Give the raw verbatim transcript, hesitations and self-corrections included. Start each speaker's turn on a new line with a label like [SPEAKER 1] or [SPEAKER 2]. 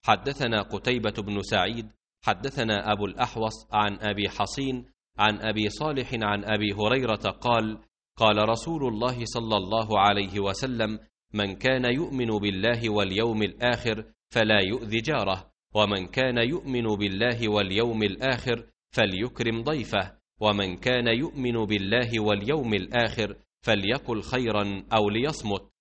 [SPEAKER 1] حدثنا قتيبة بن سعيد حدثنا أبو الأحوص عن أبي حصين عن أبي صالح عن أبي هريرة قال قال رسول الله صلى الله عليه وسلم من كان يؤمن بالله واليوم الآخر فلا يؤذي جاره، ومن كان يؤمن بالله واليوم الآخر فليكرم ضيفه، ومن كان يؤمن بالله واليوم الآخر فليقل خيرا أو ليصمت.